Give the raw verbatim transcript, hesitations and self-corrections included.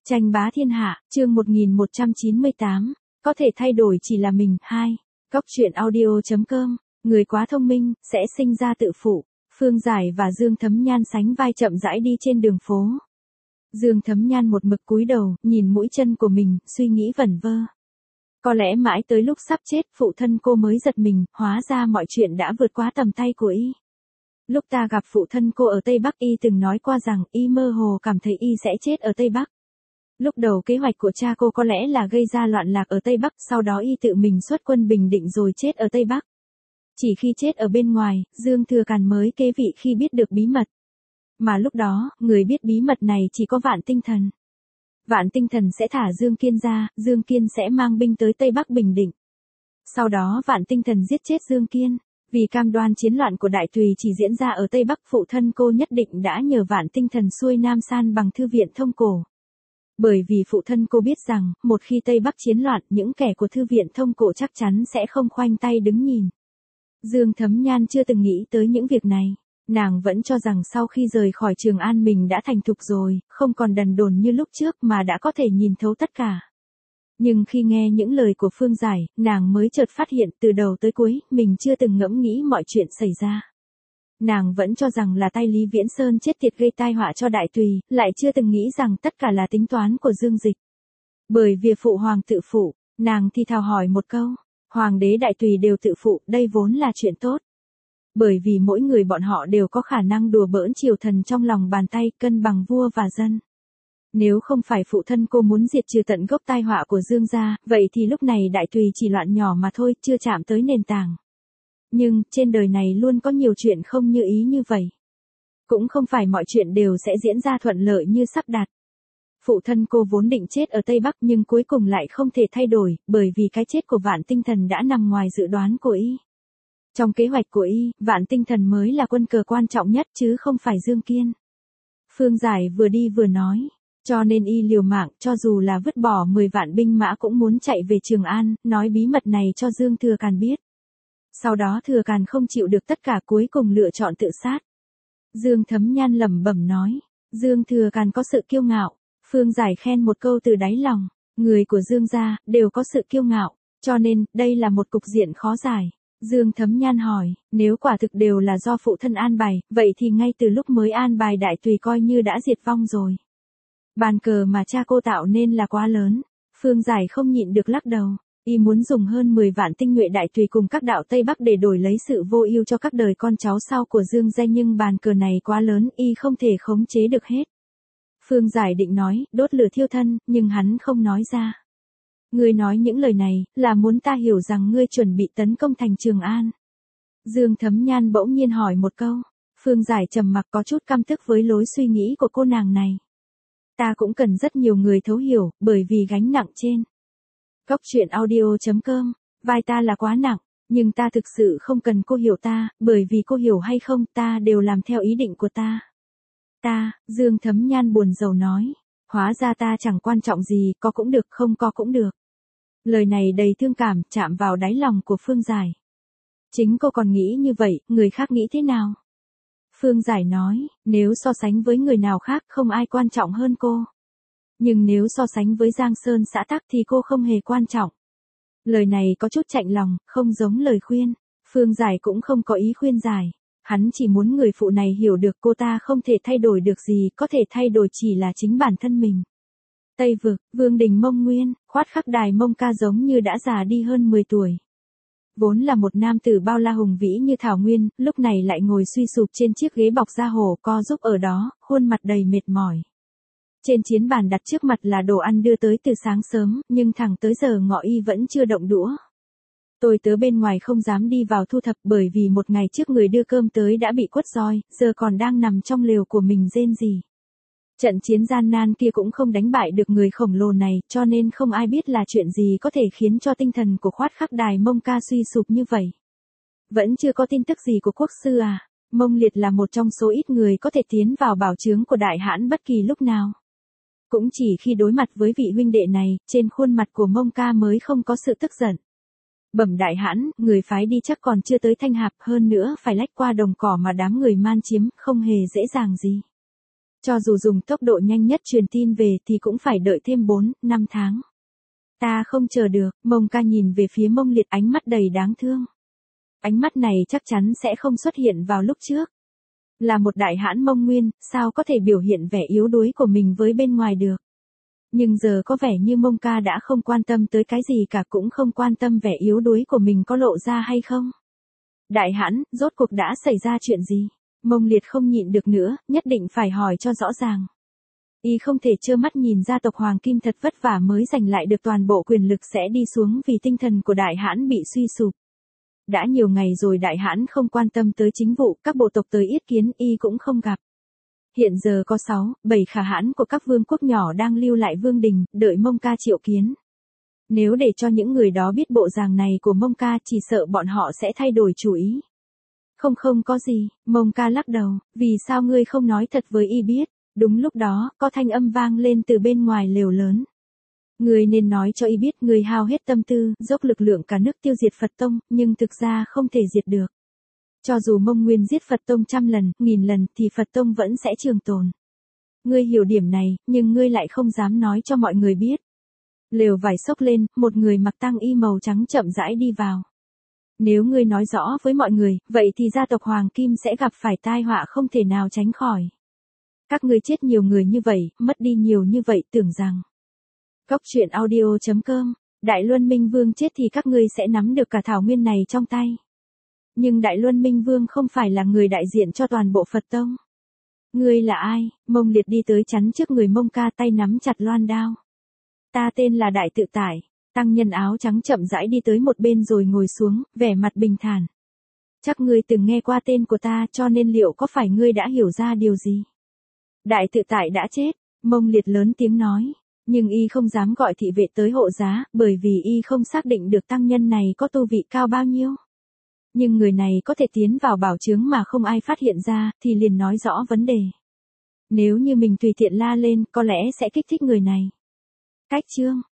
Tranh bá thiên hạ, chương một nghìn một trăm chín mươi tám, có thể thay đổi chỉ là mình. Hai. Góc truyện audio chấm com, người quá thông minh, sẽ sinh ra tự phụ. Phương Giải và Dương Thấm Nhan sánh vai chậm rãi đi trên đường phố. Dương Thấm Nhan một mực cúi đầu, nhìn mũi chân của mình, suy nghĩ vẩn vơ. Có lẽ mãi tới lúc sắp chết, phụ thân cô mới giật mình, hóa ra mọi chuyện đã vượt quá tầm tay của y. Lúc ta gặp phụ thân cô ở Tây Bắc, y từng nói qua rằng y mơ hồ cảm thấy y sẽ chết ở Tây Bắc. Lúc đầu kế hoạch của cha cô có lẽ là gây ra loạn lạc ở Tây Bắc, sau đó y tự mình xuất quân bình định rồi chết ở Tây Bắc. Chỉ khi chết ở bên ngoài, Dương Thừa Càn mới kế vị khi biết được bí mật. Mà lúc đó, người biết bí mật này chỉ có Vạn Tinh Thần. Vạn Tinh Thần sẽ thả Dương Kiên ra, Dương Kiên sẽ mang binh tới Tây Bắc bình định. Sau đó Vạn Tinh Thần giết chết Dương Kiên. Vì cam đoan chiến loạn của Đại Tùy chỉ diễn ra ở Tây Bắc, phụ thân cô nhất định đã nhờ Vạn Tinh Thần xuôi Nam san bằng thư viện thông cổ. Bởi vì phụ thân cô biết rằng, một khi Tây Bắc chiến loạn, những kẻ của thư viện thông cổ chắc chắn sẽ không khoanh tay đứng nhìn. Dương Thấm Nhan chưa từng nghĩ tới những việc này. Nàng vẫn cho rằng sau khi rời khỏi Trường An mình đã thành thục rồi, không còn đần độn như lúc trước mà đã có thể nhìn thấu tất cả. Nhưng khi nghe những lời của Phương Giải, nàng mới chợt phát hiện từ đầu tới cuối, mình chưa từng ngẫm nghĩ mọi chuyện xảy ra. Nàng vẫn cho rằng là tay Lý Viễn Sơn chết tiệt gây tai họa cho Đại Tùy, lại chưa từng nghĩ rằng tất cả là tính toán của Dương Dịch. Bởi vì phụ hoàng tự phụ, nàng thì thào hỏi một câu, hoàng đế Đại Tùy đều tự phụ, đây vốn là chuyện tốt. Bởi vì mỗi người bọn họ đều có khả năng đùa bỡn triều thần trong lòng bàn tay, cân bằng vua và dân. Nếu không phải phụ thân cô muốn diệt trừ tận gốc tai họa của Dương gia, vậy thì lúc này Đại Tùy chỉ loạn nhỏ mà thôi, chưa chạm tới nền tảng. Nhưng, trên đời này luôn có nhiều chuyện không như ý như vậy. Cũng không phải mọi chuyện đều sẽ diễn ra thuận lợi như sắp đặt. Phụ thân cô vốn định chết ở Tây Bắc nhưng cuối cùng lại không thể thay đổi, bởi vì cái chết của Vạn Tinh Thần đã nằm ngoài dự đoán của y. Trong kế hoạch của y, Vạn Tinh Thần mới là quân cờ quan trọng nhất chứ không phải Dương Kiên. Phương Giải vừa đi vừa nói. Cho nên y liều mạng, cho dù là vứt bỏ mười vạn binh mã cũng muốn chạy về Trường An, nói bí mật này cho Dương Thừa Càn biết. Sau đó Thừa Càn không chịu được tất cả, cuối cùng lựa chọn tự sát. Dương Thấm Nhan lẩm bẩm nói, Dương Thừa Càn có sự kiêu ngạo. Phương Giải khen một câu từ đáy lòng, người của Dương gia đều có sự kiêu ngạo, cho nên đây là một cục diện khó giải. Dương Thấm Nhan hỏi, nếu quả thực đều là do phụ thân an bài, vậy thì ngay từ lúc mới an bài Đại Tùy coi như đã diệt vong rồi. Bàn cờ mà cha cô tạo nên là quá lớn. Phương Giải không nhịn được lắc đầu. Y muốn dùng hơn mười vạn tinh nhuệ Đại Tùy cùng các đạo Tây Bắc để đổi lấy sự vô ưu cho các đời con cháu sau của Dương gia, nhưng bàn cờ này quá lớn, y không thể khống chế được hết. Phương Giải định nói, đốt lửa thiêu thân, nhưng hắn không nói ra. Ngươi nói những lời này, là muốn ta hiểu rằng ngươi chuẩn bị tấn công thành Trường An. Dương Thấm Nhan bỗng nhiên hỏi một câu. Phương Giải trầm mặc, có chút căm tức với lối suy nghĩ của cô nàng này. Ta cũng cần rất nhiều người thấu hiểu, bởi vì gánh nặng trên Góc truyện audio chấm com, vai ta là quá nặng, nhưng ta thực sự không cần cô hiểu ta, bởi vì cô hiểu hay không, ta đều làm theo ý định của ta. Ta, Dương Thấm Nhan buồn rầu nói, hóa ra ta chẳng quan trọng gì, có cũng được, không có cũng được. Lời này đầy thương cảm, chạm vào đáy lòng của Phương Giải. Chính cô còn nghĩ như vậy, người khác nghĩ thế nào? Phương Giải nói, nếu so sánh với người nào khác không ai quan trọng hơn cô. Nhưng nếu so sánh với Giang Sơn xã tắc thì cô không hề quan trọng. Lời này có chút chạnh lòng, không giống lời khuyên. Phương Giải cũng không có ý khuyên Giải. Hắn chỉ muốn người phụ này hiểu được cô ta không thể thay đổi được gì, có thể thay đổi chỉ là chính bản thân mình. Tây Vực, Vương Đình Mông Nguyên, Khoát Khắc Đài Mông Ca giống như đã già đi hơn mười tuổi. Vốn là một nam tử bao la hùng vĩ như thảo nguyên, lúc này lại ngồi suy sụp trên chiếc ghế bọc da hổ co giúp ở đó, khuôn mặt đầy mệt mỏi. Trên chiến bàn đặt trước mặt là đồ ăn đưa tới từ sáng sớm, nhưng thẳng tới giờ ngọ y vẫn chưa động đũa. Tôi tớ bên ngoài không dám đi vào thu thập, bởi vì một ngày trước người đưa cơm tới đã bị quất roi, giờ còn đang nằm trong lều của mình rên rỉ. Trận chiến gian nan kia cũng không đánh bại được người khổng lồ này, cho nên không ai biết là chuyện gì có thể khiến cho tinh thần của Khoát Khắc Đài Mông Ca suy sụp như vậy. Vẫn chưa có tin tức gì của quốc sư à? Mông Liệt là một trong số ít người có thể tiến vào bảo chướng của Đại Hãn bất kỳ lúc nào. Cũng chỉ khi đối mặt với vị huynh đệ này, trên khuôn mặt của Mông Ca mới không có sự tức giận. Bẩm Đại Hãn, người phái đi chắc còn chưa tới Thanh Hạp, hơn nữa phải lách qua đồng cỏ mà đám người man chiếm, không hề dễ dàng gì. Cho dù dùng tốc độ nhanh nhất truyền tin về thì cũng phải đợi thêm bốn, năm tháng. Ta không chờ được, Mông Ca nhìn về phía Mông Liệt ánh mắt đầy đáng thương. Ánh mắt này chắc chắn sẽ không xuất hiện vào lúc trước. Là một đại hãn Mông Nguyên, sao có thể biểu hiện vẻ yếu đuối của mình với bên ngoài được. Nhưng giờ có vẻ như Mông Ca đã không quan tâm tới cái gì cả, cũng không quan tâm vẻ yếu đuối của mình có lộ ra hay không. Đại hãn, rốt cuộc đã xảy ra chuyện gì? Mông Liệt không nhịn được nữa, nhất định phải hỏi cho rõ ràng. Y không thể trơ mắt nhìn gia tộc Hoàng Kim thật vất vả mới giành lại được toàn bộ quyền lực sẽ đi xuống vì tinh thần của đại hãn bị suy sụp. Đã nhiều ngày rồi đại hãn không quan tâm tới chính vụ, các bộ tộc tới yết kiến y cũng không gặp. Hiện giờ có sáu, bảy khả hãn của các vương quốc nhỏ đang lưu lại vương đình, đợi Mông Ca triệu kiến. Nếu để cho những người đó biết bộ dạng này của Mông Ca chỉ sợ bọn họ sẽ thay đổi chủ ý. Không không có gì, Mông Ca lắc đầu, vì sao ngươi không nói thật với y biết? Đúng lúc đó, có thanh âm vang lên từ bên ngoài lều lớn. Ngươi nên nói cho y biết ngươi hao hết tâm tư, dốc lực lượng cả nước tiêu diệt Phật Tông, nhưng thực ra không thể diệt được. Cho dù Mông Nguyên giết Phật Tông trăm lần, nghìn lần, thì Phật Tông vẫn sẽ trường tồn. Ngươi hiểu điểm này, nhưng ngươi lại không dám nói cho mọi người biết. Lều vải xốc lên, một người mặc tang y màu trắng chậm rãi đi vào. Nếu ngươi nói rõ với mọi người, vậy thì gia tộc Hoàng Kim sẽ gặp phải tai họa không thể nào tránh khỏi. Các ngươi chết nhiều người như vậy, mất đi nhiều như vậy, tưởng rằng. Cốc truyện audio chấm com, Đại Luân Minh Vương chết thì các ngươi sẽ nắm được cả thảo nguyên này trong tay. Nhưng Đại Luân Minh Vương không phải là người đại diện cho toàn bộ Phật Tông. Ngươi là ai? Mông Liệt đi tới chắn trước người Mông Ca, tay nắm chặt loan đao. Ta tên là Đại Tự Tại. Tăng nhân áo trắng chậm rãi đi tới một bên rồi ngồi xuống, vẻ mặt bình thản. Chắc ngươi từng nghe qua tên của ta, cho nên liệu có phải ngươi đã hiểu ra điều gì? Đại Tự Tại đã chết, Mông Liệt lớn tiếng nói. Nhưng y không dám gọi thị vệ tới hộ giá, bởi vì y không xác định được tăng nhân này có tu vị cao bao nhiêu. Nhưng người này có thể tiến vào bảo chướng mà không ai phát hiện ra, thì liền nói rõ vấn đề. Nếu như mình tùy tiện la lên, có lẽ sẽ kích thích người này. Cách chương